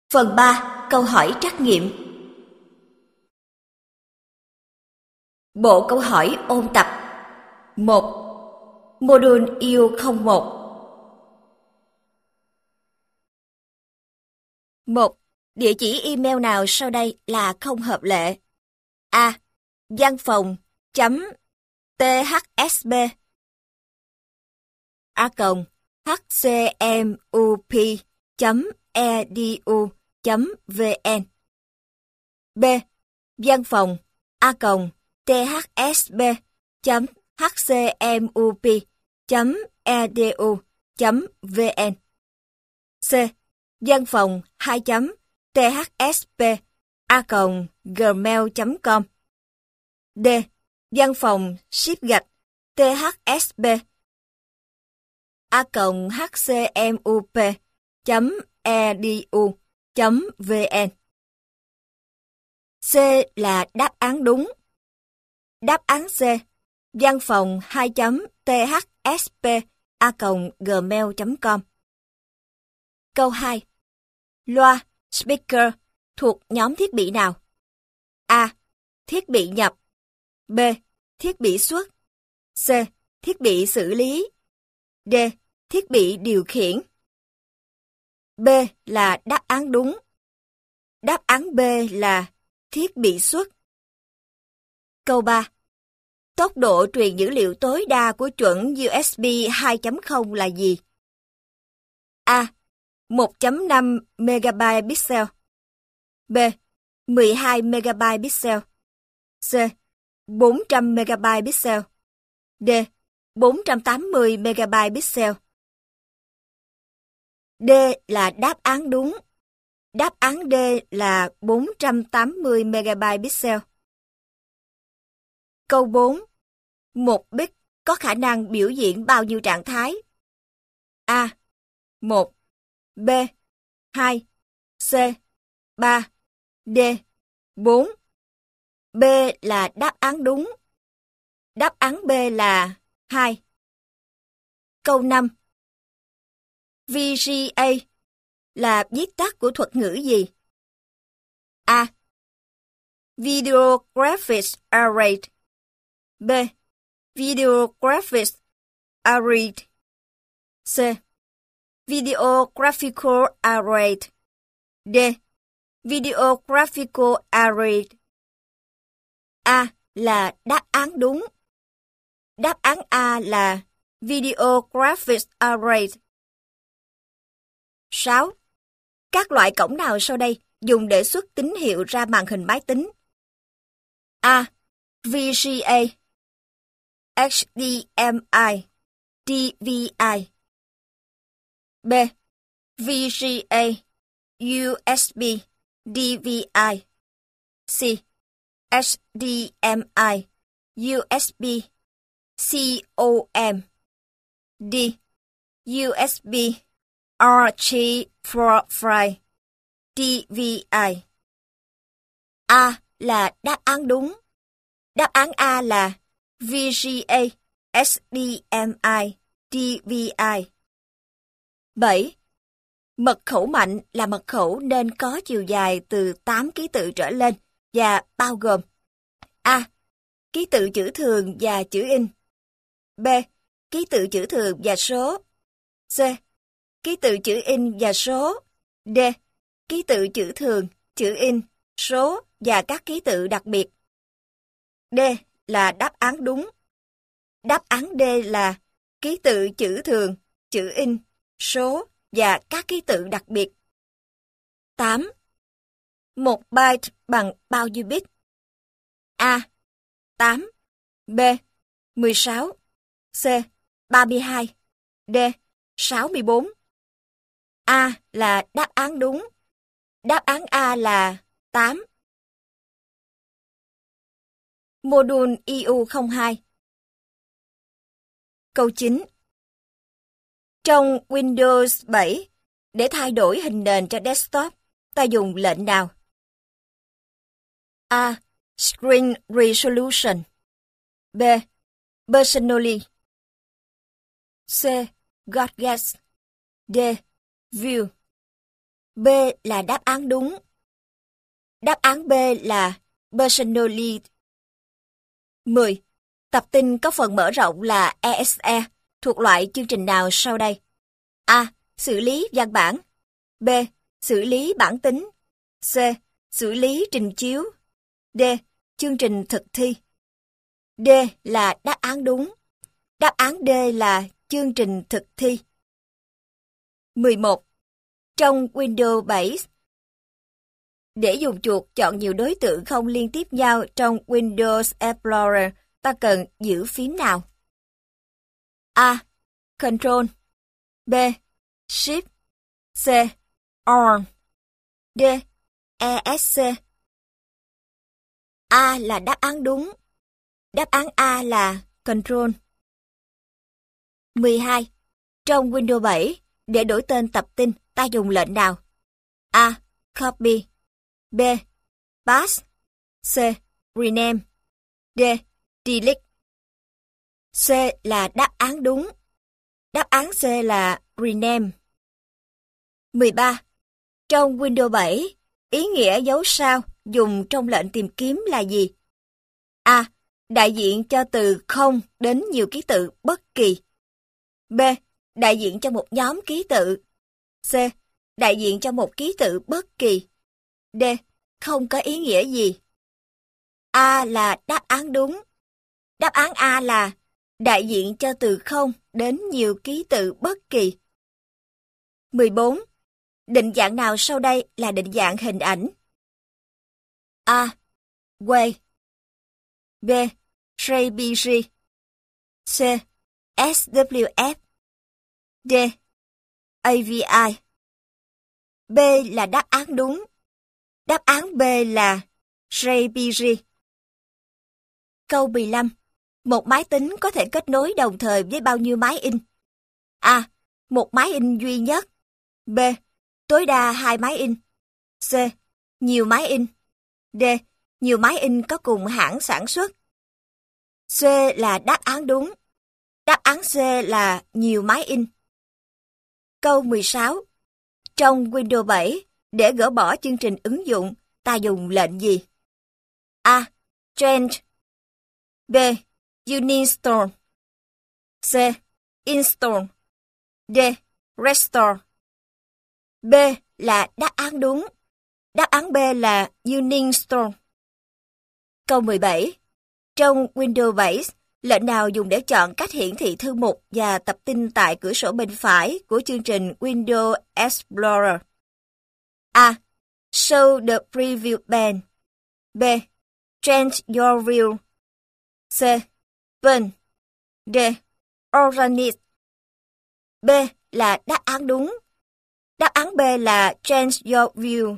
Phần 3. Câu hỏi trắc nghiệm. Bộ câu hỏi ôn tập 1. Module IU01. 1. Địa chỉ email nào sau đây là không hợp lệ? A. Văn phòng .thsb hcmup.edu.vn. B. Văn phòng thsb.hcmup.edu.vn. C. Văn phòng thsp@gmail.com. D. Văn phòng ship-gạch thsp@hcmup.edu.vn. C là đáp án đúng. Đáp án C. Văn phòng thsp@gmail.com. Câu 2. Loa, speaker thuộc nhóm thiết bị nào? A. Thiết bị nhập. B. Thiết bị xuất. C. Thiết bị xử lý. D. Thiết bị điều khiển. B là đáp án đúng. Đáp án B là thiết bị xuất. Câu 3. Tốc độ truyền dữ liệu tối đa của chuẩn USB 2.0 là gì? A. 1.5 MB/pixel. B. 12 MB/pixel. C. 400 MB/pixel. D. 480 MB/pixel. D là đáp án đúng. Đáp án D là 480 MB/pixel. Câu 4. Một bit có khả năng biểu diễn bao nhiêu trạng thái? A. 1. B. 2. C. 3. D. 4. B là đáp án đúng. Đáp án B là 2. Câu 5. VGA là viết tắt của thuật ngữ gì? A. Video Graphics Array. B. Video Graphics Array. C. Video Graphical Array. D. Video Graphical Array. A là đáp án đúng. Đáp án A là Video Graphics Array. 6. Các loại cổng nào sau đây dùng để xuất tín hiệu ra màn hình máy tính? A. VGA, HDMI, DVI. B. VGA, USB, DVI. C. HDMI, USB, COM. D. USB, RJ45, DVI. A là đáp án đúng. Đáp án A là VGA, HDMI, DVI. 7. Mật khẩu mạnh là mật khẩu nên có chiều dài từ 8 ký tự trở lên và bao gồm: A. Ký tự chữ thường và chữ in. B. Ký tự chữ thường và số. C. Ký tự chữ in và số. D. Ký tự chữ thường, chữ in, số và các ký tự đặc biệt. D là đáp án đúng. Đáp án D là ký tự chữ thường, chữ in, số và các ký tự đặc biệt. 8. Một byte bằng bao nhiêu bit? A. 8. B. 16. C. 32. D. 64. A là đáp án đúng. Đáp án A là 8. Module IU02. Câu 9. Trong Windows 7, để thay đổi hình nền cho desktop, ta dùng lệnh nào? A. Screen Resolution. B. Personally. C. Godget. D. View. B là đáp án đúng. Đáp án B là personally. 10. Tập tin có phần mở rộng là EXE thuộc loại chương trình nào sau đây? A. Xử lý văn bản. B. Xử lý bản tính. C. Xử lý trình chiếu. D. Chương trình thực thi. D là đáp án đúng. Đáp án D là chương trình thực thi. 11. Trong Windows 7, để dùng chuột chọn nhiều đối tượng không liên tiếp nhau trong Windows Explorer, ta cần giữ phím nào? A. Control. B. Shift. C. Alt. D. ESC. A là đáp án đúng. Đáp án A là Control. 12. Trong Windows 7, để đổi tên tập tin, ta dùng lệnh nào? A. Copy. B. Paste. C. Rename. D. Delete. C là đáp án đúng. Đáp án C là Rename. 13. Trong Windows 7, ý nghĩa dấu sao dùng trong lệnh tìm kiếm là gì? A. Đại diện cho từ 0 đến nhiều ký tự bất kỳ. B. Đại diện cho một nhóm ký tự. C. Đại diện cho một ký tự bất kỳ. D. Không có ý nghĩa gì. A là đáp án đúng. Đáp án A là đại diện cho từ 0 đến nhiều ký tự bất kỳ. 14. Định dạng nào sau đây là định dạng hình ảnh? A. WAV. B. JPG. C. SWF. D. AVI. B là đáp án đúng. Đáp án B là JPG. Câu 15. Một máy tính có thể kết nối đồng thời với bao nhiêu máy in? A. Một máy in duy nhất. B. Tối đa 2 máy in. C. Nhiều máy in. D. Nhiều máy in có cùng hãng sản xuất. C là đáp án đúng. Đáp án C là nhiều máy in. Câu 16. Trong Windows 7, để gỡ bỏ chương trình ứng dụng, ta dùng lệnh gì? A. Change. B. Uninstall. C. Install. D. Restore. B là đáp án đúng. Đáp án B là Uninstall. Câu 17. Trong Windows 7, lệnh nào dùng để chọn cách hiển thị thư mục và tập tin tại cửa sổ bên phải của chương trình Windows Explorer? A. Show the preview pane. B. Change your view. C. Burn. D. Organize. B là đáp án đúng. Đáp án B là Change your view.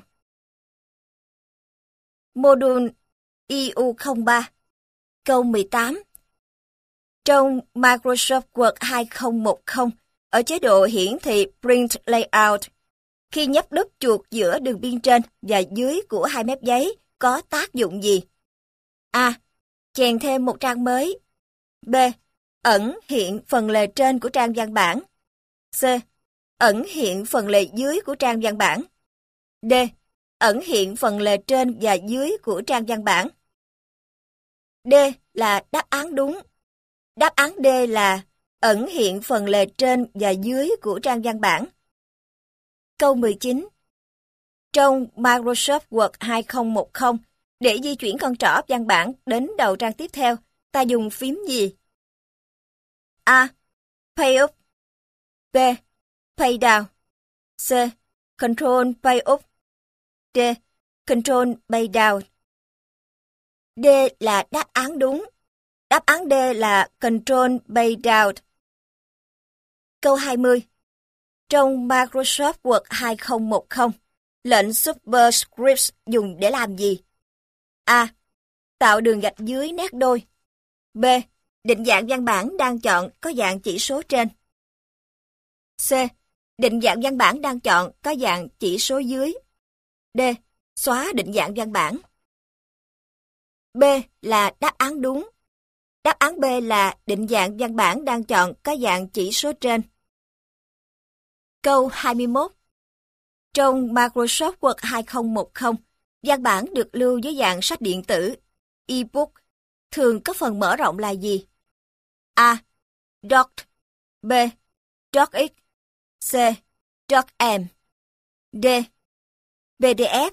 Module EU03. Câu 18. Trong Microsoft Word 2010, ở chế độ hiển thị Print Layout, khi nhấp đúp chuột giữa đường biên trên và dưới của hai mép giấy có tác dụng gì? A. Chèn thêm một trang mới. B. Ẩn hiện phần lề trên của trang văn bản. C. Ẩn hiện phần lề dưới của trang văn bản. D. Ẩn hiện phần lề trên và dưới của trang văn bản. D là đáp án đúng. Đáp án D là ẩn hiện phần lề trên và dưới của trang văn bản. Câu 19. Trong Microsoft Word 2010, để di chuyển con trỏ văn bản đến đầu trang tiếp theo, ta dùng phím gì? A. Pay up. B. Pay down. C. Control pay up. D. Control pay down. D là đáp án đúng. Đáp án D là Control pay down. Câu 20. Trong Microsoft Word 2010, lệnh Superscript dùng để làm gì? A. Tạo đường gạch dưới nét đôi. B. Định dạng văn bản đang chọn có dạng chỉ số trên. C. Định dạng văn bản đang chọn có dạng chỉ số dưới. D. Xóa định dạng văn bản. B là đáp án đúng. Đáp án B là định dạng văn bản đang chọn có dạng chỉ số trên. Câu 21. Trong Microsoft Word 2010, văn bản được lưu dưới dạng sách điện tử, ebook, thường có phần mở rộng là gì? A. Doc. B. Docx. C. Docm. D. PDF.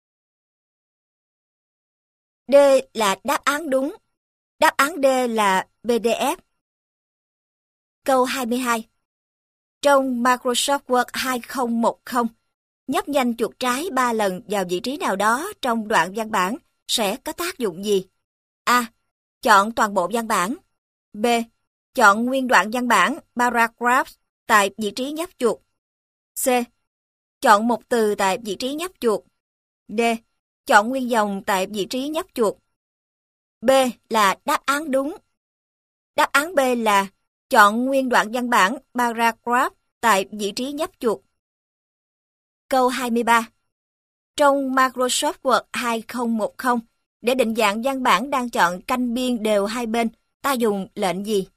D là đáp án đúng. Đáp án D là PDF. Câu 22. Trong Microsoft Word 2010, nhấp nhanh chuột trái 3 lần vào vị trí nào đó trong đoạn văn bản sẽ có tác dụng gì? A. Chọn toàn bộ văn bản. B. Chọn nguyên đoạn văn bản paragraph tại vị trí nhấp chuột. C. Chọn một từ tại vị trí nhấp chuột. D. Chọn nguyên dòng tại vị trí nhấp chuột. B là đáp án đúng. Đáp án B là chọn nguyên đoạn văn bản paragraph tại vị trí nhấp chuột. Câu 23. Trong Microsoft Word 2010, để định dạng văn bản đang chọn canh biên đều hai bên, ta dùng lệnh gì?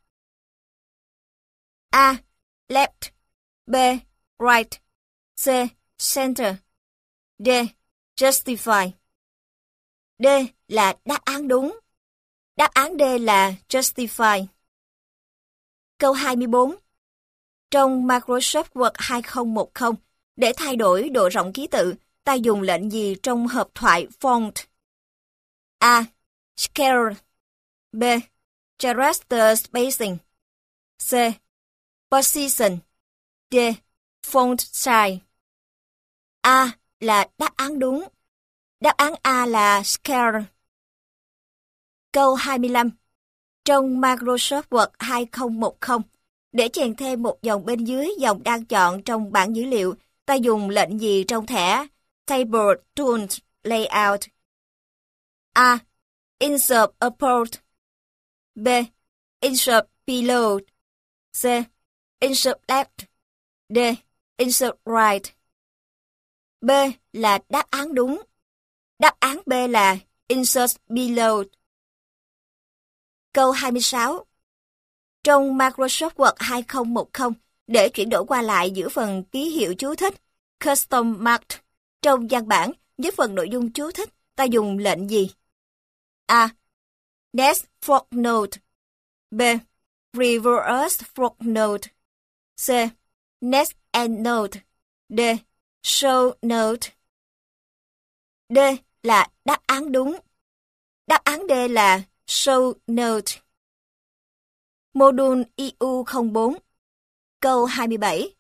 A. Left. B. Right. C. Center. D. Justify. D là đáp án đúng. Đáp án D là Justify. Câu 24. Trong Microsoft Word 2010, để thay đổi độ rộng ký tự, ta dùng lệnh gì trong hộp thoại font? A. Scale. B. Character spacing. C. Position. D. Font size. A là đáp án đúng. Đáp án A là Scale. Câu 25. Trong Microsoft Word 2010, để chèn thêm một dòng bên dưới dòng đang chọn trong bảng dữ liệu, ta dùng lệnh gì trong thẻ Table Tools Layout? A. Insert Upward. B. Insert Below. C. Insert Left. D. Insert Right. B là đáp án đúng. Đáp án B là Insert Below. Câu 26. Trong Microsoft Word 2010, để chuyển đổi qua lại giữa phần ký hiệu chú thích Custom Marked trong văn bản với phần nội dung chú thích, ta dùng lệnh gì? A. Next footnote. B. Reverse footnote. C. Next endnote. D. Show note. D là đáp án đúng. Đáp án D là Show note. Module EU04. Câu 27.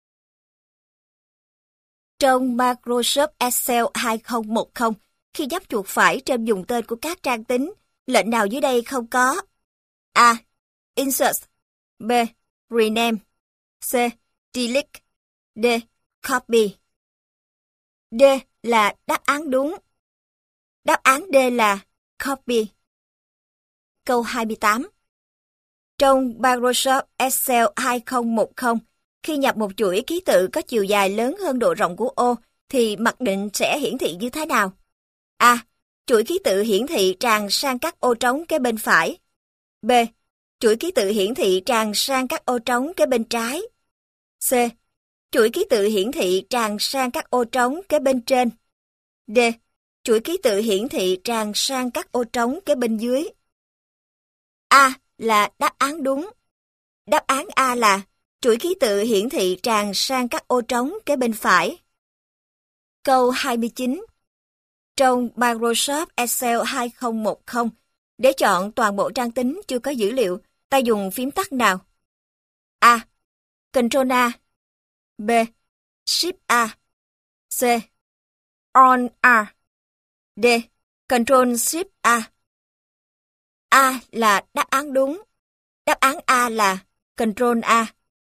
Trong Microsoft Excel 2010, khi nhấp chuột phải trên dùng tên của các trang tính, lệnh nào dưới đây không có? A. Insert. B. Rename. C. Delete. D. Copy. D là đáp án đúng. Đáp án D là Copy. Câu 28. Trong Microsoft Excel 2010, khi nhập một chuỗi ký tự có chiều dài lớn hơn độ rộng của ô, thì mặc định sẽ hiển thị như thế nào? A. Chuỗi ký tự hiển thị tràn sang các ô trống kế bên phải. B. Chuỗi ký tự hiển thị tràn sang các ô trống kế bên trái. C. Chuỗi ký tự hiển thị tràn sang các ô trống kế bên trên. D. Chuỗi ký tự hiển thị tràn sang các ô trống kế bên dưới. A là đáp án đúng. Đáp án A là chuỗi ký tự hiển thị tràn sang các ô trống kế bên phải. Câu 29. Trong Microsoft Excel 2010, để chọn toàn bộ trang tính chưa có dữ liệu, ta dùng phím tắt nào? A. Ctrl A. B. Shift A. C. On A. D. Ctrl Shift A. A là đáp án đúng. Đáp án A là Ctrl A.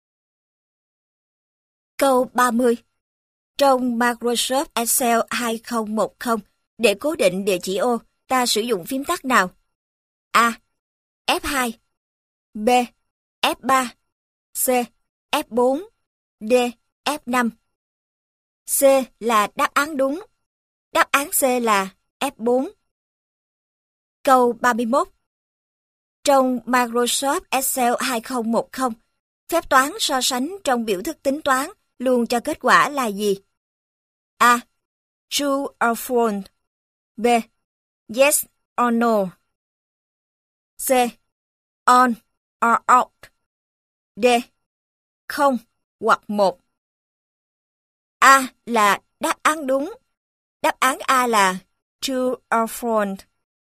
Câu 30. Trong Microsoft Excel 2010, để cố định địa chỉ ô, ta sử dụng phím tắt nào? A. F2. B. F3. C. F4. D. F5. C là đáp án đúng. Đáp án C là F4. Câu 31. Trong Microsoft Excel 2010, phép toán so sánh trong biểu thức tính toán luôn cho kết quả là gì? A. True or false. B. Yes or no. C. On or out. D. Không hoặc một. A là đáp án đúng. Đáp án A là true or false.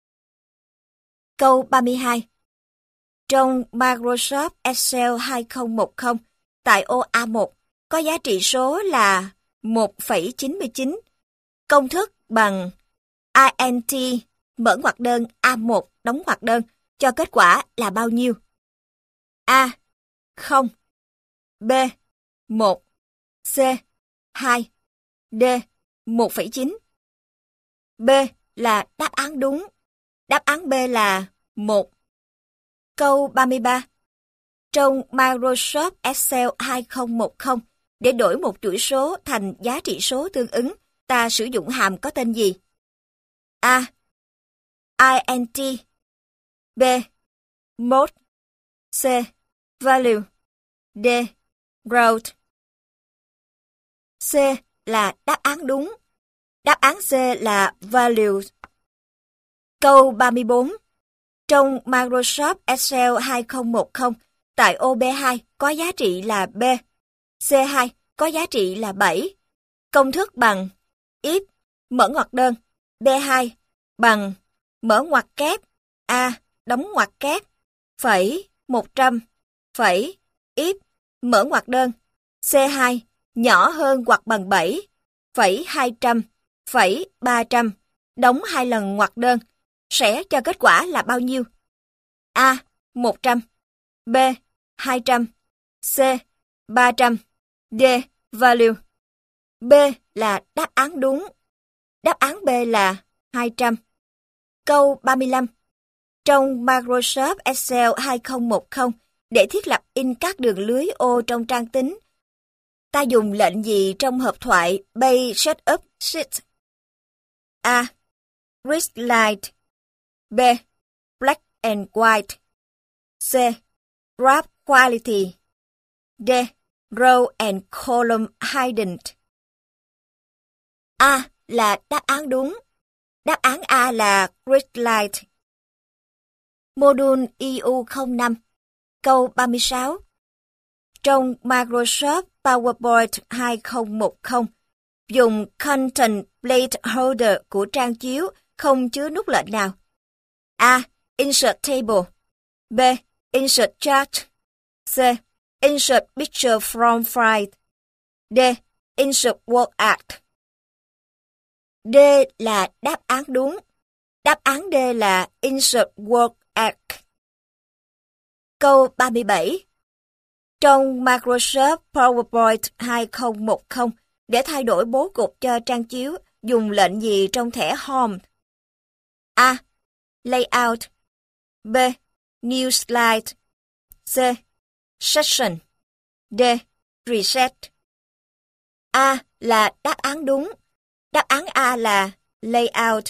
Câu 32. Trong Microsoft Excel 2010, tại ô A1 có giá trị số là 1,99. Công thức bằng int mở ngoặc đơn A1 đóng ngoặc đơn cho kết quả là bao nhiêu? A. 0. B. 1. C. 2. D. 1,9. B là đáp án đúng. Đáp án B là 1. Câu 33. Trong Microsoft Excel 2010, để đổi một chuỗi số thành giá trị số tương ứng, ta sử dụng hàm có tên gì? A. int. B. Mode. C. Value. D. Route. C là đáp án đúng. Đáp án C là value. Câu 34. Trong Microsoft Excel 2010, tại ô B2 có giá trị là B, C2 có giá trị là 7. Công thức bằng if mở ngoặc đơn, B2 bằng mở ngoặc kép, A đóng ngoặc kép, phẩy 100, phẩy if mở ngoặc đơn, C2 nhỏ hơn hoặc bằng 7, phẩy 200, phẩy 300, đóng 2 lần ngoặc đơn, sẽ cho kết quả là bao nhiêu? A. 100. B. 200. C. 300. D. Value. B là đáp án đúng. Đáp án B là 200. Câu 35. Trong Microsoft Excel 2010, để thiết lập in các đường lưới ô trong trang tính, ta dùng lệnh gì trong hộp thoại Page Setup Sheet? A. Grid Light. B. Black and White. C. Graph Quality. D. Row and Column Hidden. A là đáp án đúng. Đáp án A là Grid Light. Module EU05. Câu 36. Trong Microsoft PowerPoint 2010, dùng Content Placeholder của trang chiếu không chứa nút lệnh nào. A. Insert Table. B. Insert Chart. C. Insert Picture from File. D. Insert Word Art. D là đáp án đúng. Đáp án D là Insert Word Art. Câu 37. Trong Microsoft PowerPoint 2010, để thay đổi bố cục cho trang chiếu, dùng lệnh gì trong thẻ Home? A. Layout. B. New Slide. C. Section. D. Reset. A là đáp án đúng. Đáp án A là Layout.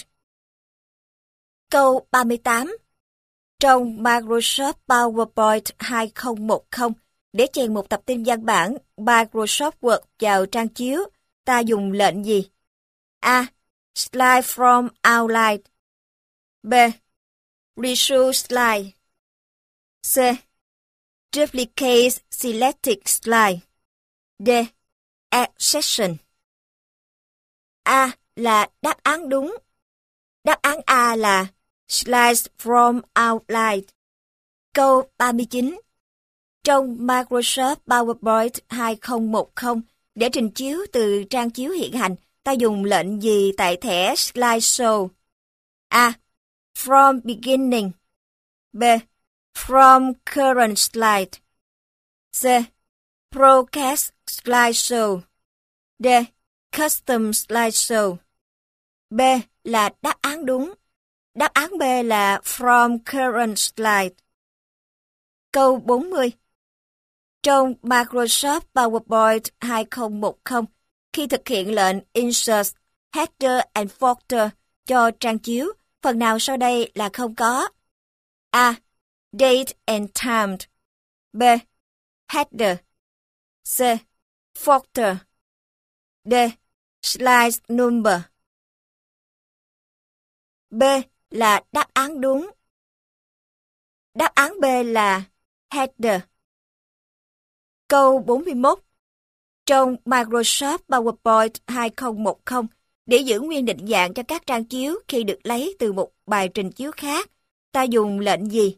Câu 38. Trong Microsoft PowerPoint 2010, để chèn một tập tin văn bản Microsoft Word vào trang chiếu, ta dùng lệnh gì? A. Slide from Outline. B. Resume Slide. C. Duplicate Selected Slide. D. Add Section. A là đáp án đúng. Đáp án A là Slides from Outline. Câu 39. Trong Microsoft PowerPoint 2010, để trình chiếu từ trang chiếu hiện hành, ta dùng lệnh gì tại thẻ Slideshow? A. From Beginning. B. From Current Slide. C. Broadcast Slideshow. D. Custom Slideshow. B là đáp án đúng. Đáp án B là From Current Slide. Câu 40. Trong Microsoft PowerPoint 2010, khi thực hiện lệnh Insert Header and Footer cho trang chiếu, phần nào sau đây là không có? A. Date and Time. B. Header. C. Footer. D. Slide number. B là đáp án đúng. Đáp án B là header. Câu 41. Trong Microsoft PowerPoint 2010, để giữ nguyên định dạng cho các trang chiếu khi được lấy từ một bài trình chiếu khác, ta dùng lệnh gì?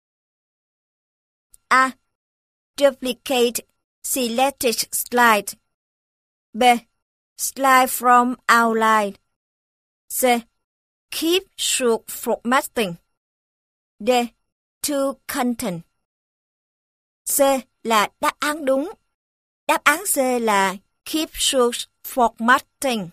A. Duplicate selected slide. B. Slide from outline. C. Keep short formatting. D. To content. C là đáp án đúng. Đáp án C là keep short formatting.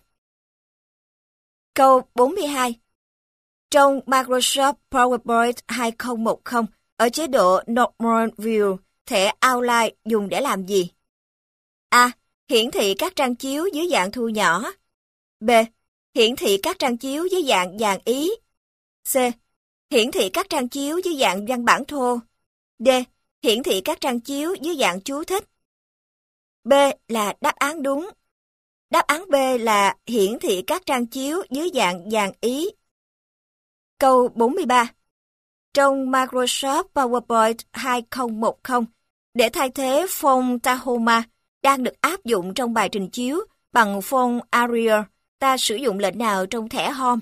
Câu 42. Trong Microsoft PowerPoint 2010, ở chế độ Normal View, thẻ outline dùng để làm gì? A. Hiển thị các trang chiếu dưới dạng thu nhỏ. B. Hiển thị các trang chiếu dưới dạng dàn ý. C. Hiển thị các trang chiếu dưới dạng văn bản thô. D. Hiển thị các trang chiếu dưới dạng chú thích. B là đáp án đúng. Đáp án B là hiển thị các trang chiếu dưới dạng dàn ý. Câu 43. Trong Microsoft PowerPoint 2010, để thay thế font Tahoma đang được áp dụng trong bài trình chiếu bằng font Arial, ta sử dụng lệnh nào trong thẻ Home?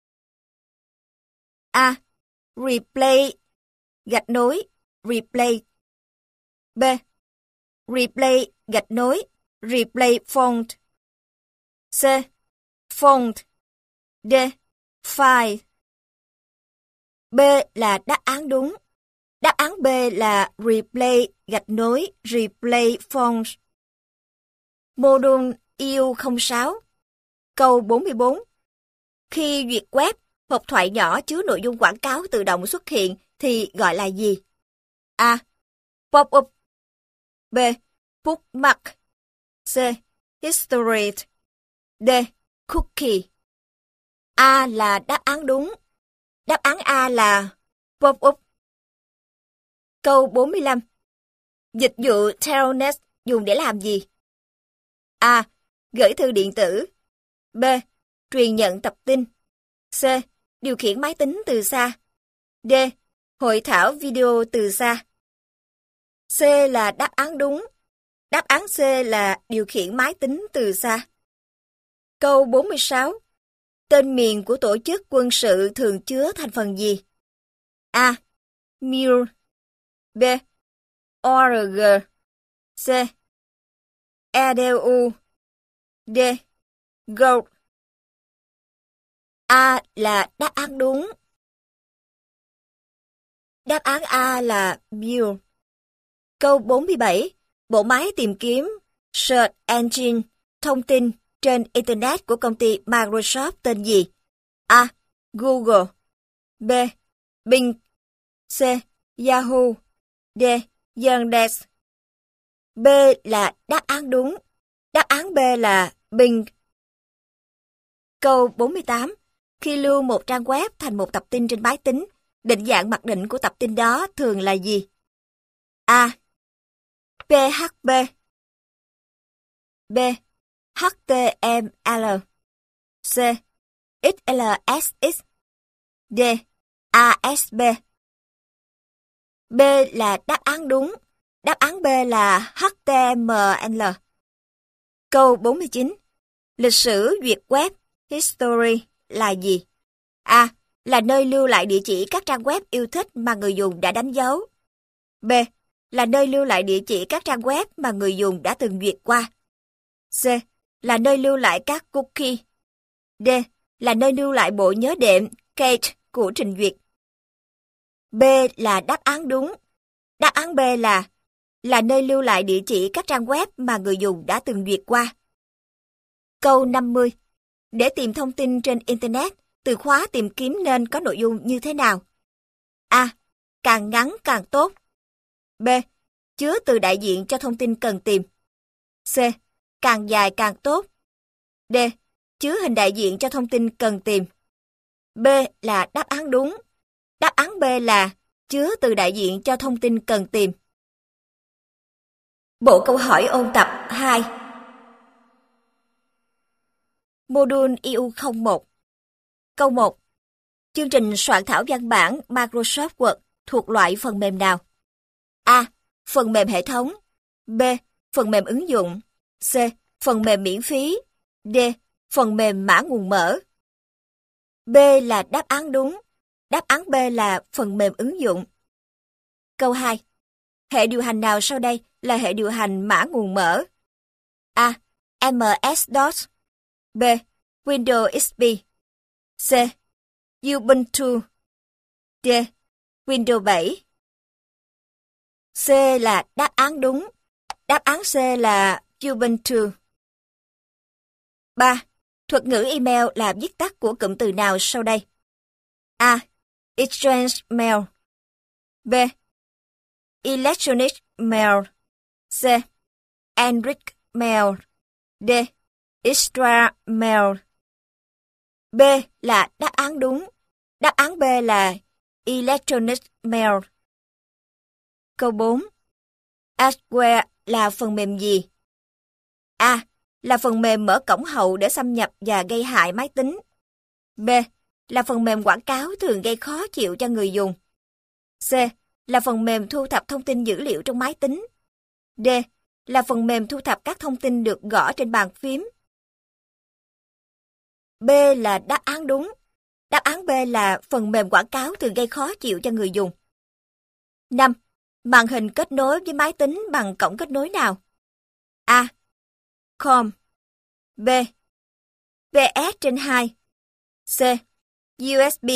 A. Replace gạch nối replace. B. Replace gạch nối replace font. C. Font. D. File. B là đáp án đúng. Đáp án B là replace gạch nối replace font. Module EU06. Câu 44. Khi duyệt web, hộp thoại nhỏ chứa nội dung quảng cáo tự động xuất hiện thì gọi là gì? A. Pop-up. B. Bookmark. C. History. D. Cookie. A là đáp án đúng. Đáp án A là pop-up. Câu 45. Dịch vụ Telnet dùng để làm gì? A. Gửi thư điện tử. B. Truyền nhận tập tin. C. Điều khiển máy tính từ xa. D. Hội thảo video từ xa. C là đáp án đúng. Đáp án C là điều khiển máy tính từ xa. Câu 46. Tên miền của tổ chức quân sự thường chứa thành phần gì? A. Mir. B. Org. C. EDU. D. Gold. A là đáp án đúng. Đáp án A là Mir. Câu 47. Bộ máy tìm kiếm Search Engine thông tin trên Internet của công ty Microsoft tên gì? A. Google. B. Bing. C. Yahoo. D. Yandex. B là đáp án đúng. Đáp án B là Bing. Câu 48. Khi lưu một trang web thành một tập tin trên máy tính, định dạng mặc định của tập tin đó thường là gì? A. PHP. B. HTML. C. XLSX. D. ASP. B là đáp án đúng. Đáp án B là HTML. Câu 49. Lịch sử duyệt web History là gì? A. Là nơi lưu lại địa chỉ các trang web yêu thích mà người dùng đã đánh dấu. B. Là nơi lưu lại địa chỉ các trang web mà người dùng đã từng duyệt qua. C. Là nơi lưu lại các cookie. D. Là nơi lưu lại bộ nhớ đệm cache của trình duyệt. B là đáp án đúng. Đáp án B là nơi lưu lại địa chỉ các trang web mà người dùng đã từng duyệt qua. Câu 50. Để tìm thông tin trên Internet, từ khóa tìm kiếm nên có nội dung như thế nào? A. Càng ngắn càng tốt. B. Chứa từ đại diện cho thông tin cần tìm. C. Càng dài càng tốt. D. Chứa hình đại diện cho thông tin cần tìm. B là đáp án đúng. Đáp án B là chứa từ đại diện cho thông tin cần tìm. Bộ câu hỏi ôn tập 2. Module EU01. Câu 1. Chương trình soạn thảo văn bản Microsoft Word thuộc loại phần mềm nào? A. Phần mềm hệ thống. B. Phần mềm ứng dụng. C. Phần mềm miễn phí. D. Phần mềm mã nguồn mở. B là đáp án đúng. Đáp án B là phần mềm ứng dụng. Câu 2. Hệ điều hành nào sau đây là hệ điều hành mã nguồn mở? A. MS-DOS. B. Windows XP. C. Ubuntu. D. Windows 7. C là đáp án đúng. Đáp án C là Ubuntu. 3. Thuật ngữ email là viết tắt của cụm từ nào sau đây? A. Exchange mail. B. Electronic mail. C. Enriched mail. D. Extra mail. B là đáp án đúng. Đáp án B là Electronic mail. Câu 4. Adware là phần mềm gì? A. Là phần mềm mở cổng hậu để xâm nhập và gây hại máy tính. B. Là phần mềm quảng cáo thường gây khó chịu cho người dùng. C. Là phần mềm thu thập thông tin dữ liệu trong máy tính. D. Là phần mềm thu thập các thông tin được gõ trên bàn phím. B là đáp án đúng. Đáp án B là phần mềm quảng cáo thường gây khó chịu cho người dùng. 5. Màn hình kết nối với máy tính bằng cổng kết nối nào? A. COM. B. PS/2. C. USB.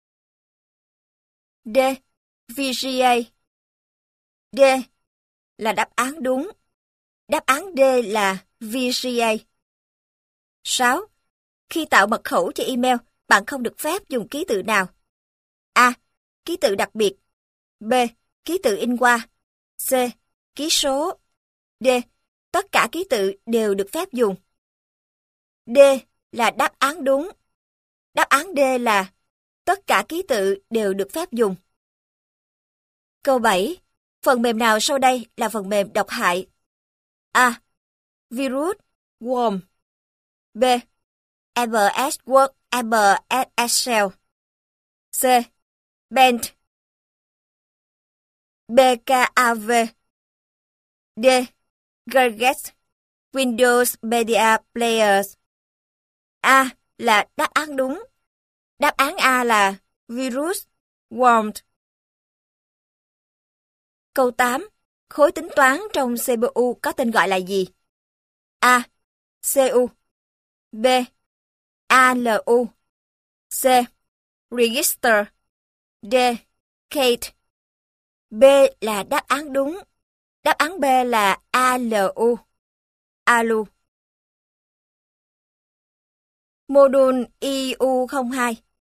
D. VGA. D là đáp án đúng. Đáp án D là VGA. 6. Khi tạo mật khẩu cho email, bạn không được phép dùng ký tự nào? A. Ký tự đặc biệt. B. Ký tự in qua. C. Ký số. D. Tất cả ký tự đều được phép dùng. D là đáp án đúng. Đáp án D là tất cả ký tự đều được phép dùng. Câu 7. Phần mềm nào sau đây là phần mềm độc hại? A. Virus, worm. B. MS Word, MS Excel. C. Paint. BKAV. D. Gadget, Windows Media Players. A là đáp án đúng. Đáp án A là virus, worm. Câu 8. Khối tính toán trong CPU có tên gọi là gì? A. CPU. B. ALU. C. Register. D. Gate. B là đáp án đúng. Đáp án B là ALU. ALU. Module EU02.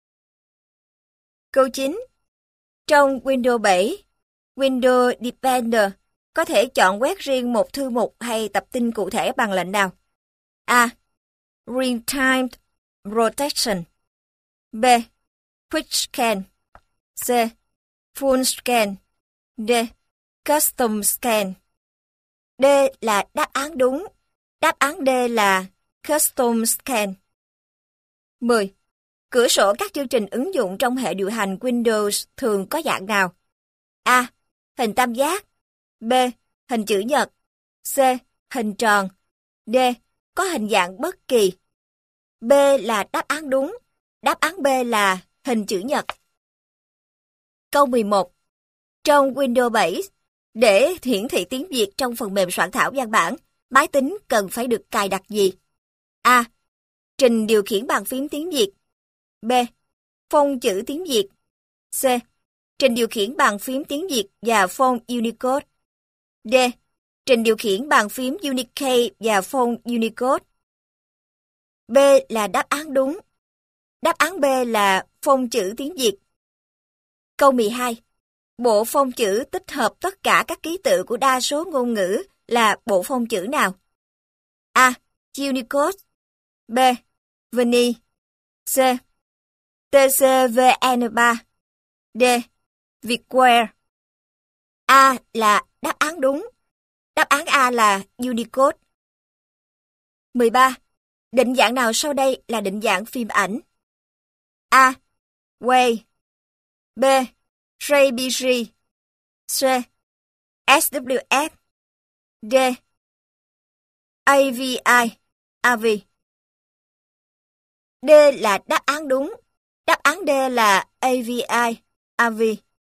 Câu 9. Trong Windows 7, Windows Defender có thể chọn quét riêng một thư mục hay tập tin cụ thể bằng lệnh nào? A. Real-time Protection. B. Quick Scan. C. Full Scan. D. Custom Scan. D là đáp án đúng. Đáp án D là Custom Scan. 10. Cửa sổ các chương trình ứng dụng trong hệ điều hành Windows thường có dạng nào? A. Hình tam giác. B. Hình chữ nhật. C. Hình tròn. D. Có hình dạng bất kỳ. B là đáp án đúng. Đáp án B là hình chữ nhật. Câu 11. Trong Windows 7, để hiển thị tiếng Việt trong phần mềm soạn thảo văn bản, máy tính cần phải được cài đặt gì? A. Trình điều khiển bàn phím tiếng Việt. B. Phông chữ tiếng Việt. C. Trình điều khiển bàn phím tiếng Việt và phông Unicode. D. Trình điều khiển bàn phím Unicode và phông Unicode. B là đáp án đúng. Đáp án B là phông chữ tiếng Việt. Câu 12. Bộ phông chữ tích hợp tất cả các ký tự của đa số ngôn ngữ là bộ phông chữ nào? A. Unicode. B. Vani. C. TCVN3. D. Vietware. A là đáp án đúng. Đáp án A là Unicode. 13. Định dạng nào sau đây là định dạng phim ảnh? A. WAV. B. JPG. C. SWF. D. AVI. AV. D là đáp án đúng. Đáp án D là AVI. AV.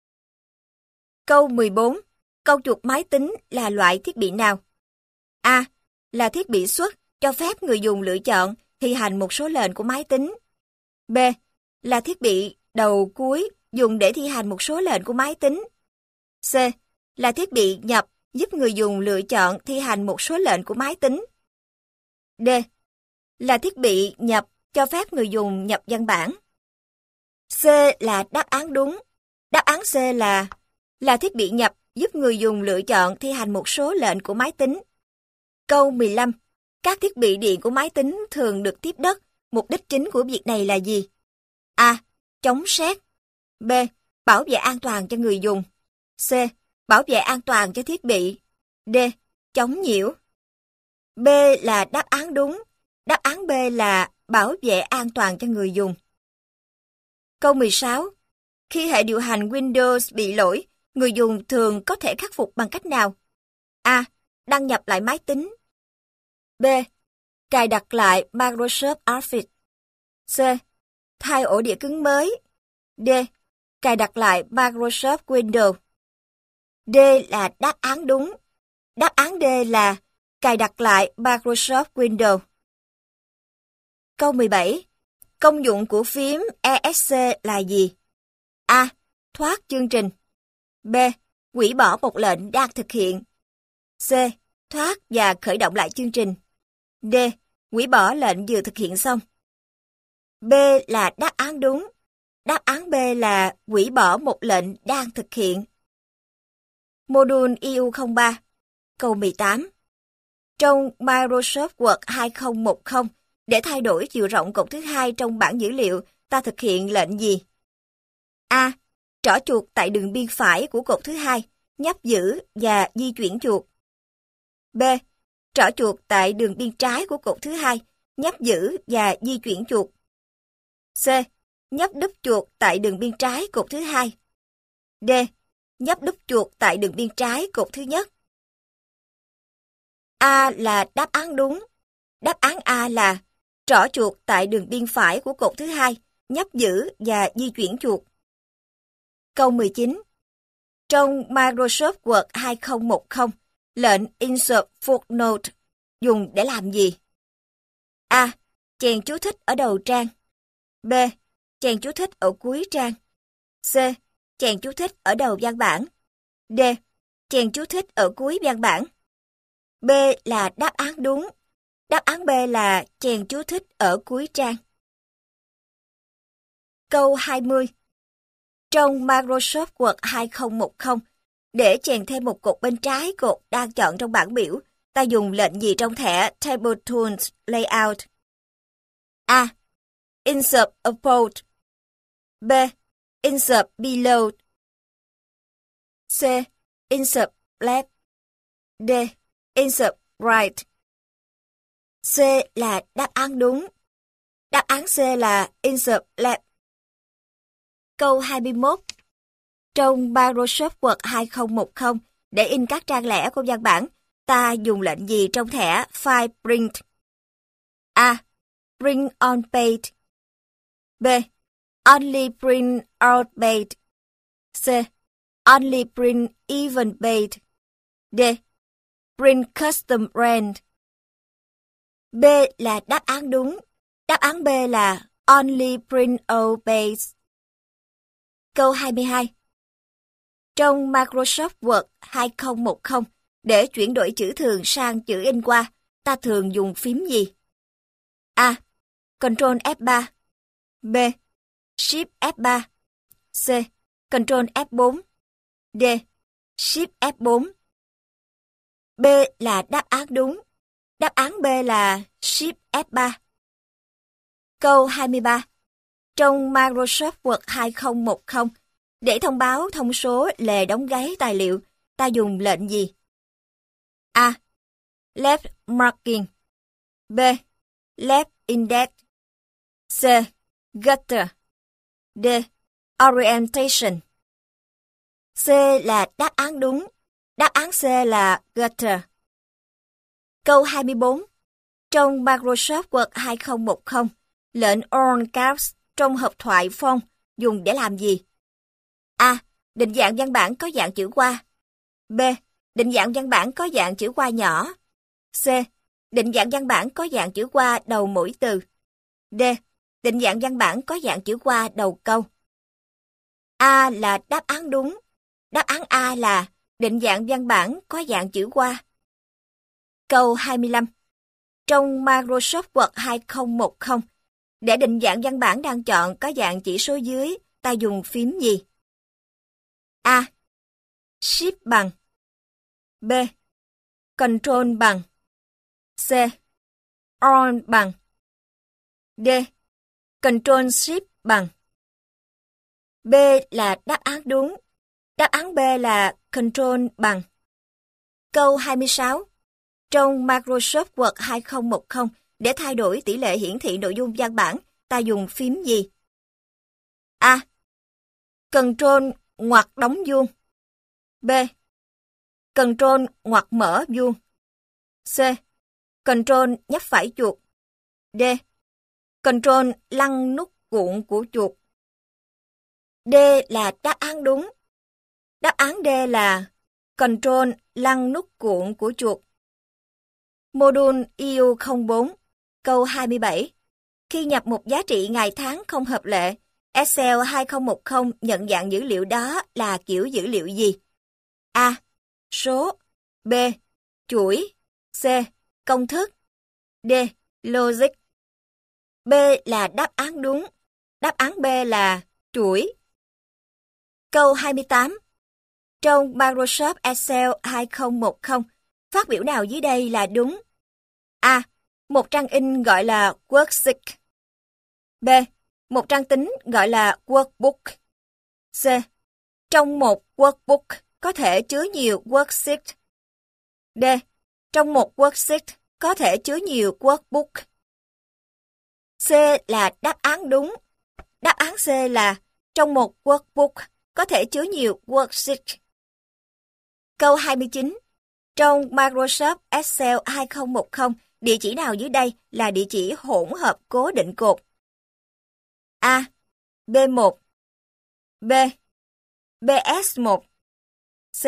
Câu 14. Câu chuột máy tính là loại thiết bị nào? A. Là thiết bị xuất, cho phép người dùng lựa chọn, thi hành một số lệnh của máy tính. B. Là thiết bị đầu cuối, dùng để thi hành một số lệnh của máy tính. C. Là thiết bị nhập, giúp người dùng lựa chọn, thi hành một số lệnh của máy tính. D. Là thiết bị nhập, cho phép người dùng nhập văn bản. C là đáp án đúng. Đáp án C là thiết bị nhập, giúp người dùng lựa chọn, thi hành một số lệnh của máy tính. Câu 15. Các thiết bị điện của máy tính thường được tiếp đất. Mục đích chính của việc này là gì? A. Chống sét. B. Bảo vệ an toàn cho người dùng. C. Bảo vệ an toàn cho thiết bị. D. Chống nhiễu. B là đáp án đúng. Đáp án B là bảo vệ an toàn cho người dùng. Câu 16. Khi hệ điều hành Windows bị lỗi, người dùng thường có thể khắc phục bằng cách nào? A. Đăng nhập lại máy tính. B. Cài đặt lại Microsoft Office. C. Thay ổ đĩa cứng mới. D. Cài đặt lại Microsoft Windows. D là đáp án đúng. Đáp án D là cài đặt lại Microsoft Windows. Câu 17. Công dụng của phím ESC là gì? A. Thoát chương trình. B. Hủy bỏ một lệnh đang thực hiện. C. Thoát và khởi động lại chương trình. D. Hủy bỏ lệnh vừa thực hiện xong. B là đáp án đúng. Đáp án B là hủy bỏ một lệnh đang thực hiện. Module EU03. Câu 18. Trong Microsoft Word 2010, để thay đổi chiều rộng cột thứ hai trong bảng dữ liệu, ta thực hiện lệnh gì? A. Trỏ chuột tại đường biên phải của cột thứ hai, nhấp giữ và di chuyển chuột. B. Trỏ chuột tại đường biên trái của cột thứ hai, nhấp giữ và di chuyển chuột. C. Nhấp đúp chuột tại đường biên trái cột thứ hai. D. Nhấp đúp chuột tại đường biên trái cột thứ nhất. A là đáp án đúng. Đáp án A là trỏ chuột tại đường biên phải của cột thứ hai, nhấp giữ và di chuyển chuột. Câu 19. Trong Microsoft Word 2010, lệnh Insert Footnote dùng để làm gì? A. Chèn chú thích ở đầu trang. B. Chèn chú thích ở cuối trang. C. Chèn chú thích ở đầu văn bản. D. Chèn chú thích ở cuối văn bản. B là đáp án đúng. Đáp án B là chèn chú thích ở cuối trang. Câu 20. Trong Microsoft Word 2010, để chèn thêm một cột bên trái cột đang chọn trong bảng biểu, ta dùng lệnh gì trong thẻ Table Tools Layout? A. Insert Upload. B. Insert Below. C. Insert Left. D. Insert Right. C là đáp án đúng. Đáp án C là Insert Left. Câu 21. Trong Microsoft Word 2010, để in các trang lẻ của văn bản, ta dùng lệnh gì trong thẻ File Print? A. Print on page. B. Only print out page. C. Only print even page. D. Print custom range. B là đáp án đúng. Đáp án B là only print all page. Câu 22. Trong Microsoft Word 2010, để chuyển đổi chữ thường sang chữ in qua, ta thường dùng phím gì? A. Ctrl F3. B. Shift F3. C. Ctrl F4. D. Shift F4. B là đáp án đúng. Đáp án B là Shift F3. Câu 23. Trong Microsoft Word 2010, để thông báo thông số lề đóng gáy tài liệu, ta dùng lệnh gì? A. Left marking. B. left index. C. Gutter. D. Orientation. C là đáp án đúng. Đáp án C là gutter. Câu 24. Trong Microsoft Word 2010, lệnh All Caps trong hộp thoại font dùng để làm gì? A. Định dạng văn bản có dạng chữ hoa. B. Định dạng văn bản có dạng chữ hoa nhỏ. C. Định dạng văn bản có dạng chữ hoa đầu mỗi từ. D. Định dạng văn bản có dạng chữ hoa đầu câu. A là đáp án đúng. Đáp án A là định dạng văn bản có dạng chữ hoa. Câu 25. Trong Microsoft Word 2010, để định dạng văn bản đang chọn có dạng chỉ số dưới, ta dùng phím gì? A. Shift bằng. B. Control bằng. C. Alt bằng. D. Control Shift bằng. B là đáp án đúng. Đáp án B là Control bằng. Câu 26. Trong Microsoft Word 2010, để thay đổi tỷ lệ hiển thị nội dung văn bản, ta dùng phím gì? A. Control ngoặc đóng vuông. B. Control ngoặc mở vuông. C. Control nhấp phải chuột. D. Control lăn nút cuộn của chuột. D là đáp án đúng. Đáp án D là Control lăn nút cuộn của chuột. Module EU04, câu 27. Khi nhập một giá trị ngày tháng không hợp lệ, Excel 2010 nhận dạng dữ liệu đó là kiểu dữ liệu gì? A. Số. B. Chuỗi. C. Công thức. D. Logic. B là đáp án đúng. Đáp án B là chuỗi. Câu 28. Trong Microsoft Excel 2010, phát biểu nào dưới đây là đúng? A. Một trang in gọi là worksheet. B. Một trang tính gọi là workbook. C. Trong một workbook có thể chứa nhiều worksheet. D. Trong một worksheet có thể chứa nhiều workbook. C là đáp án đúng. Đáp án C là trong một workbook có thể chứa nhiều worksheet. Câu 29. Trong Microsoft Excel 2010, địa chỉ nào dưới đây là địa chỉ hỗn hợp cố định cột? A. B1. B. BS1. C.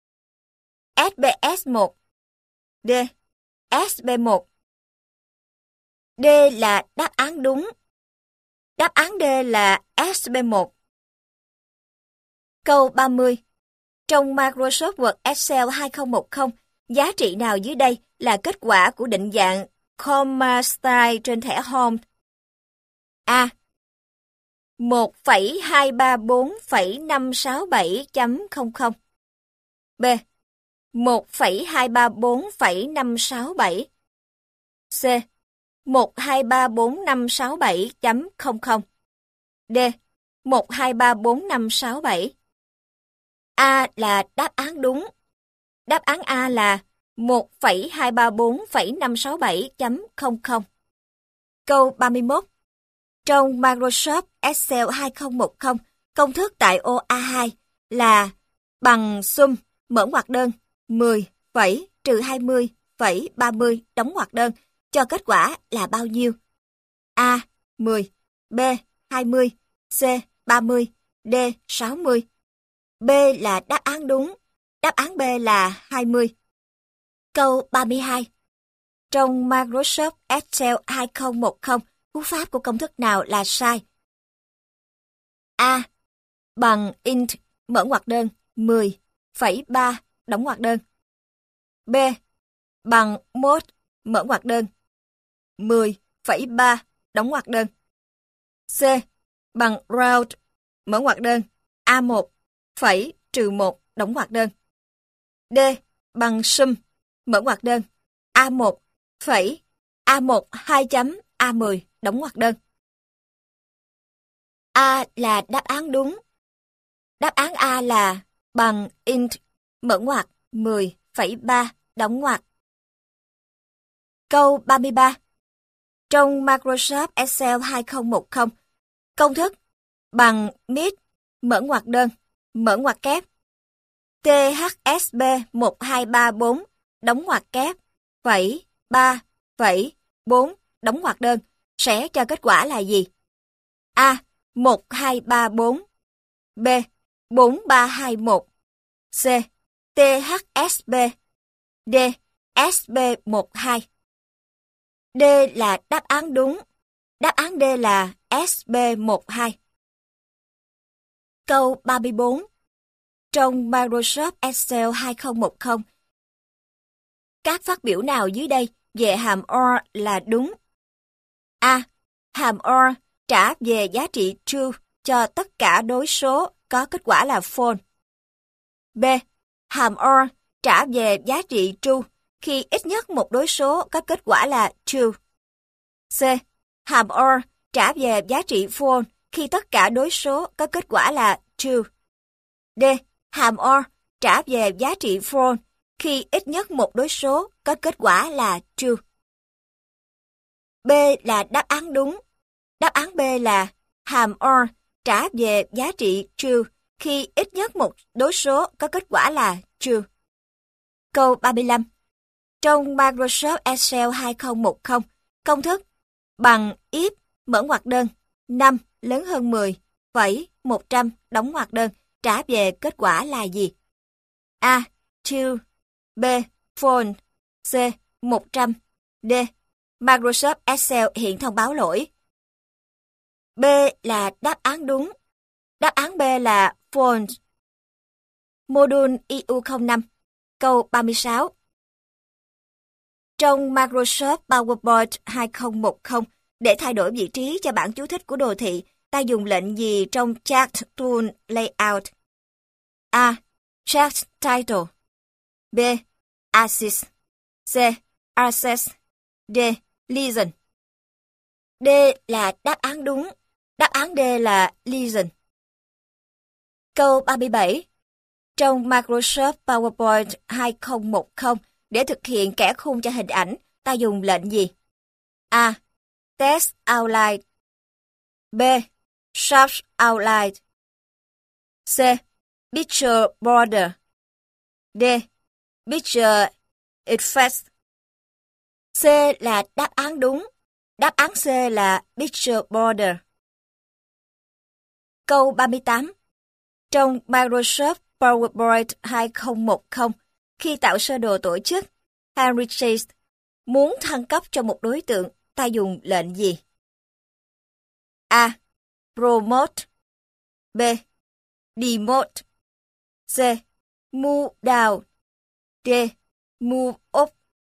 SBS1. D. SB1. D là đáp án đúng. Đáp án D là SB1. Câu 30. Trong Microsoft Word Excel 2010, giá trị nào dưới đây là kết quả của định dạng Comma Style trên thẻ Home? A. 1,234,567.00. B. 1,234,567. C. 1234567.00. D. 1234567. A là đáp án đúng. Đáp án A là 1,234,567.00. Câu 31. Trong Microsoft Excel 2010, công thức tại ô A2 là bằng sum mở ngoặc đơn 10, trừ 20, 30 đóng ngoặc đơn cho kết quả là bao nhiêu? A. 10. B. 20. C. 30. D. 60. B là đáp án đúng. Đáp án B là 20. Câu 32. Trong Microsoft Excel 2010, cú pháp của công thức nào là sai? A. Bằng int mở ngoặc đơn 10,3 đóng ngoặc đơn. B. Bằng mod mở ngoặc đơn 10,3 đóng ngoặc đơn. C. Bằng round mở ngoặc đơn A1 trừ 1 đóng ngoặc đơn. D. Bằng sum mở ngoặc đơn A1 A1 2 chấm A10 đóng ngoặc đơn. A là đáp án đúng. Đáp án A là bằng int mở ngoặc 10,3 đóng ngoặc. Câu 33. Trong Microsoft Excel 2010, công thức bằng mid mở ngoặc đơn, mở ngoặc kép, THSB 1234 đóng ngoặc kép, phẩy 3, phẩy 4 đóng ngoặc đơn sẽ cho kết quả là gì? A. 1234, B. 4321, C. THSB, D. SB12. D là đáp án đúng. Đáp án D là SB12. Câu 34. Trong Microsoft Excel 2010, các phát biểu nào dưới đây về hàm OR là đúng? A. Hàm OR trả về giá trị true cho tất cả đối số có kết quả là false. B. Hàm OR trả về giá trị true khi ít nhất một đối số có kết quả là true. C. Hàm OR trả về giá trị false khi tất cả đối số có kết quả là true. D. Hàm OR trả về giá trị false khi ít nhất một đối số có kết quả là true. B là đáp án đúng. Đáp án B là hàm OR trả về giá trị true khi ít nhất một đối số có kết quả là true. Câu 35. Trong Microsoft Excel 2010, công thức bằng if mở ngoặc đơn 5 lớn hơn 10, phẩy 100 đóng ngoặc đơn trả về kết quả là gì? A. True, B. False, C. 100, D. Microsoft Excel hiện thông báo lỗi. B là đáp án đúng. Đáp án B là false. Module IU05, câu 36. Trong Microsoft PowerPoint 2010, để thay đổi vị trí cho bảng chú thích của đồ thị, ta dùng lệnh gì trong Chart Tool Layout? A. Chart Title, B. Axis, C. Access, D. Legend. D là đáp án đúng. Đáp án D là Legend. Câu 37. Trong Microsoft PowerPoint 2010, để thực hiện kẻ khung cho hình ảnh, ta dùng lệnh gì? A. Text Outline, B. Sharp Outline, C. Picture Border, D. Picture Effect. C là đáp án đúng. Đáp án C là Picture Border. Câu 38. Trong Microsoft PowerPoint 2010, khi tạo sơ đồ tổ chức, Henry Chase muốn thăng cấp cho một đối tượng, ta dùng lệnh gì? A. Promote, B. Demote, C. Move down, D. Move up.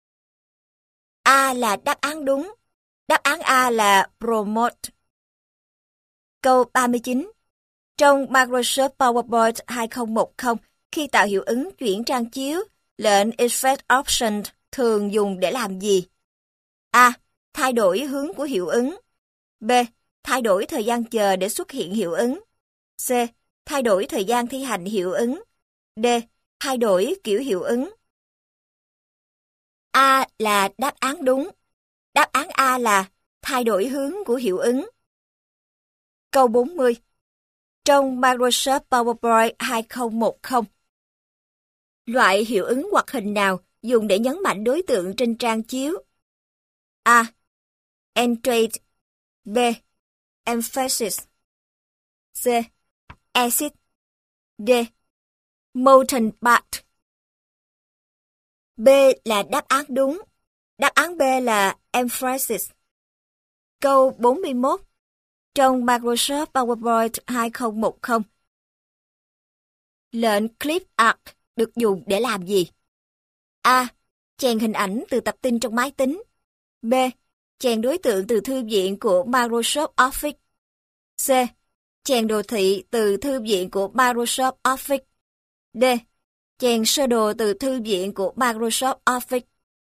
A là đáp án đúng. Đáp án A là Promote. Câu 39. Trong Microsoft PowerPoint 2010, khi tạo hiệu ứng chuyển trang chiếu, lệnh Effect Option thường dùng để làm gì? A. Thay đổi hướng của hiệu ứng. B. Thay đổi thời gian chờ để xuất hiện hiệu ứng. C. Thay đổi thời gian thi hành hiệu ứng. D. Thay đổi kiểu hiệu ứng. A là đáp án đúng. Đáp án A là thay đổi hướng của hiệu ứng. Câu 40. Trong Microsoft PowerPoint 2010, loại hiệu ứng hoạt hình nào dùng để nhấn mạnh đối tượng trên trang chiếu? A. Entrade, B. Emphasis, C. Exit, D. Motion Part. B là đáp án đúng. Đáp án B là Emphasis. Câu 41. Trong Microsoft PowerPoint 2010, lệnh Clip Art được dùng để làm gì? A. Chèn hình ảnh từ tập tin trong máy tính. B. Chèn đối tượng từ thư viện của Microsoft Office. C. Chèn đồ thị từ thư viện của Microsoft Office. D. Chèn sơ đồ từ thư viện của Microsoft Office.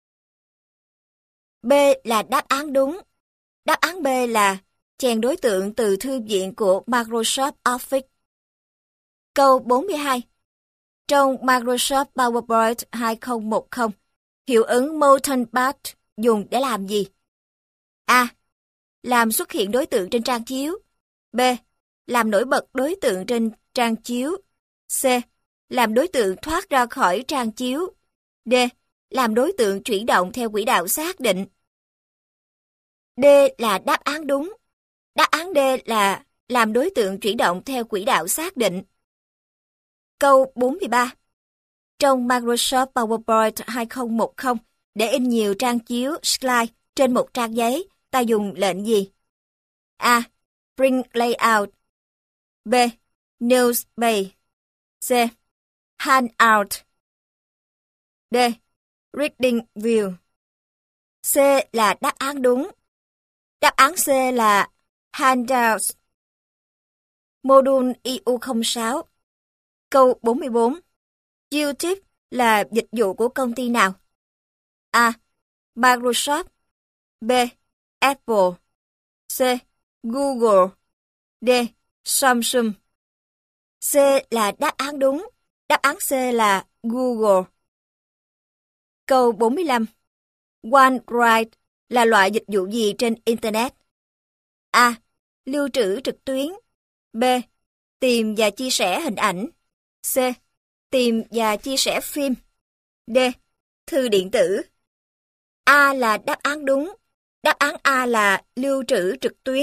B là đáp án đúng. Đáp án B là chèn đối tượng từ thư viện của Microsoft Office. Câu 42. Trong Microsoft PowerPoint 2010, hiệu ứng Motion Part dùng để làm gì? A. Làm xuất hiện đối tượng trên trang chiếu. B. Làm nổi bật đối tượng trên trang chiếu. C. Làm đối tượng thoát ra khỏi trang chiếu. D. Làm đối tượng chuyển động theo quỹ đạo xác định. D là đáp án đúng. Đáp án D là làm đối tượng chuyển động theo quỹ đạo xác định. Câu 43. Trong Microsoft PowerPoint 2010, để in nhiều trang chiếu slide trên một trang giấy, ta dùng lệnh gì? A. Print Layout. B. New Space. C. Handout. D. Reading View. C là đáp án đúng. Đáp án C là Handout. Module IU06. Câu 44. YouTube là dịch vụ của công ty nào? A. Microsoft. B. Apple. C. Google. D. Samsung. C là đáp án đúng. Đáp án C là Google. Câu 45. OneDrive là loại dịch vụ gì trên Internet? A. Lưu trữ trực tuyến. B. Tìm và chia sẻ hình ảnh. C. Tìm và chia sẻ phim. D. Thư điện tử. A là đáp án đúng. Đáp án A là lưu trữ trực tuyến.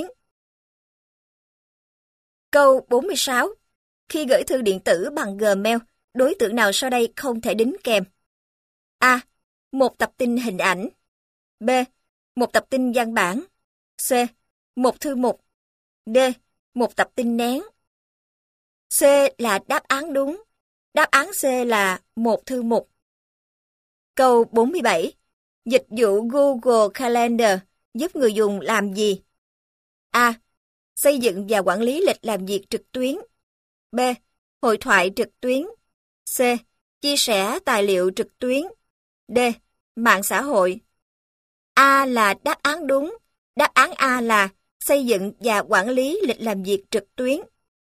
Câu 46. Khi gửi thư điện tử bằng Gmail, đối tượng nào sau đây không thể đính kèm? A. Một tập tin hình ảnh. B. Một tập tin văn bản. C. Một thư mục. D. Một tập tin nén. C là đáp án đúng. Đáp án C là một thư mục. Câu 47. Dịch vụ Google Calendar giúp người dùng làm gì? A. Xây dựng và quản lý lịch làm việc trực tuyến. B. Hội thoại trực tuyến. C. Chia sẻ tài liệu trực tuyến. D. Mạng xã hội. A là đáp án đúng. Đáp án A là xây dựng và quản lý lịch làm việc trực tuyến.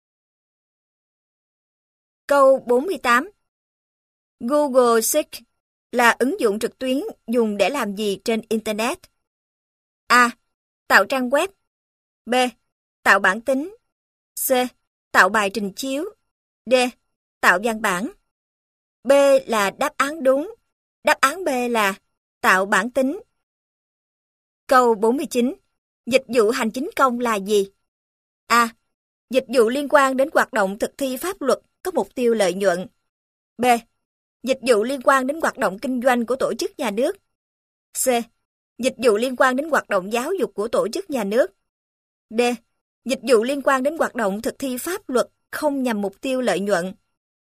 Câu 48. Google Sheets là ứng dụng trực tuyến dùng để làm gì trên Internet? A. Tạo trang web. B. Tạo bản tính. C. Tạo bài trình chiếu. D. Tạo văn bản. B là đáp án đúng. Đáp án B là tạo bản tính. Câu 49. Dịch vụ hành chính công là gì? A. Dịch vụ liên quan đến hoạt động thực thi pháp luật có mục tiêu lợi nhuận. B. Dịch vụ liên quan đến hoạt động kinh doanh của tổ chức nhà nước. C. Dịch vụ liên quan đến hoạt động giáo dục của tổ chức nhà nước. D. Dịch vụ liên quan đến hoạt động thực thi pháp luật không nhằm mục tiêu lợi nhuận.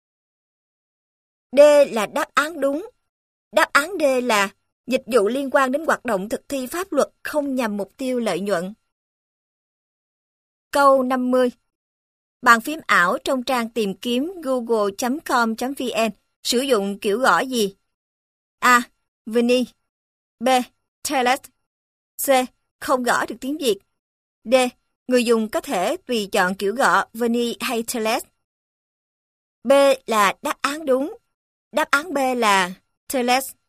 D là đáp án đúng. Đáp án D là dịch vụ liên quan đến hoạt động thực thi pháp luật không nhằm mục tiêu lợi nhuận. Câu 50. Bàn phím ảo trong trang tìm kiếm google.com.vn sử dụng kiểu gõ gì? A. Veni. B. Teles. C. Không gõ được tiếng Việt. D. Người dùng có thể tùy chọn kiểu gõ Veni hay Teles. B là đáp án đúng. Đáp án B là Teles.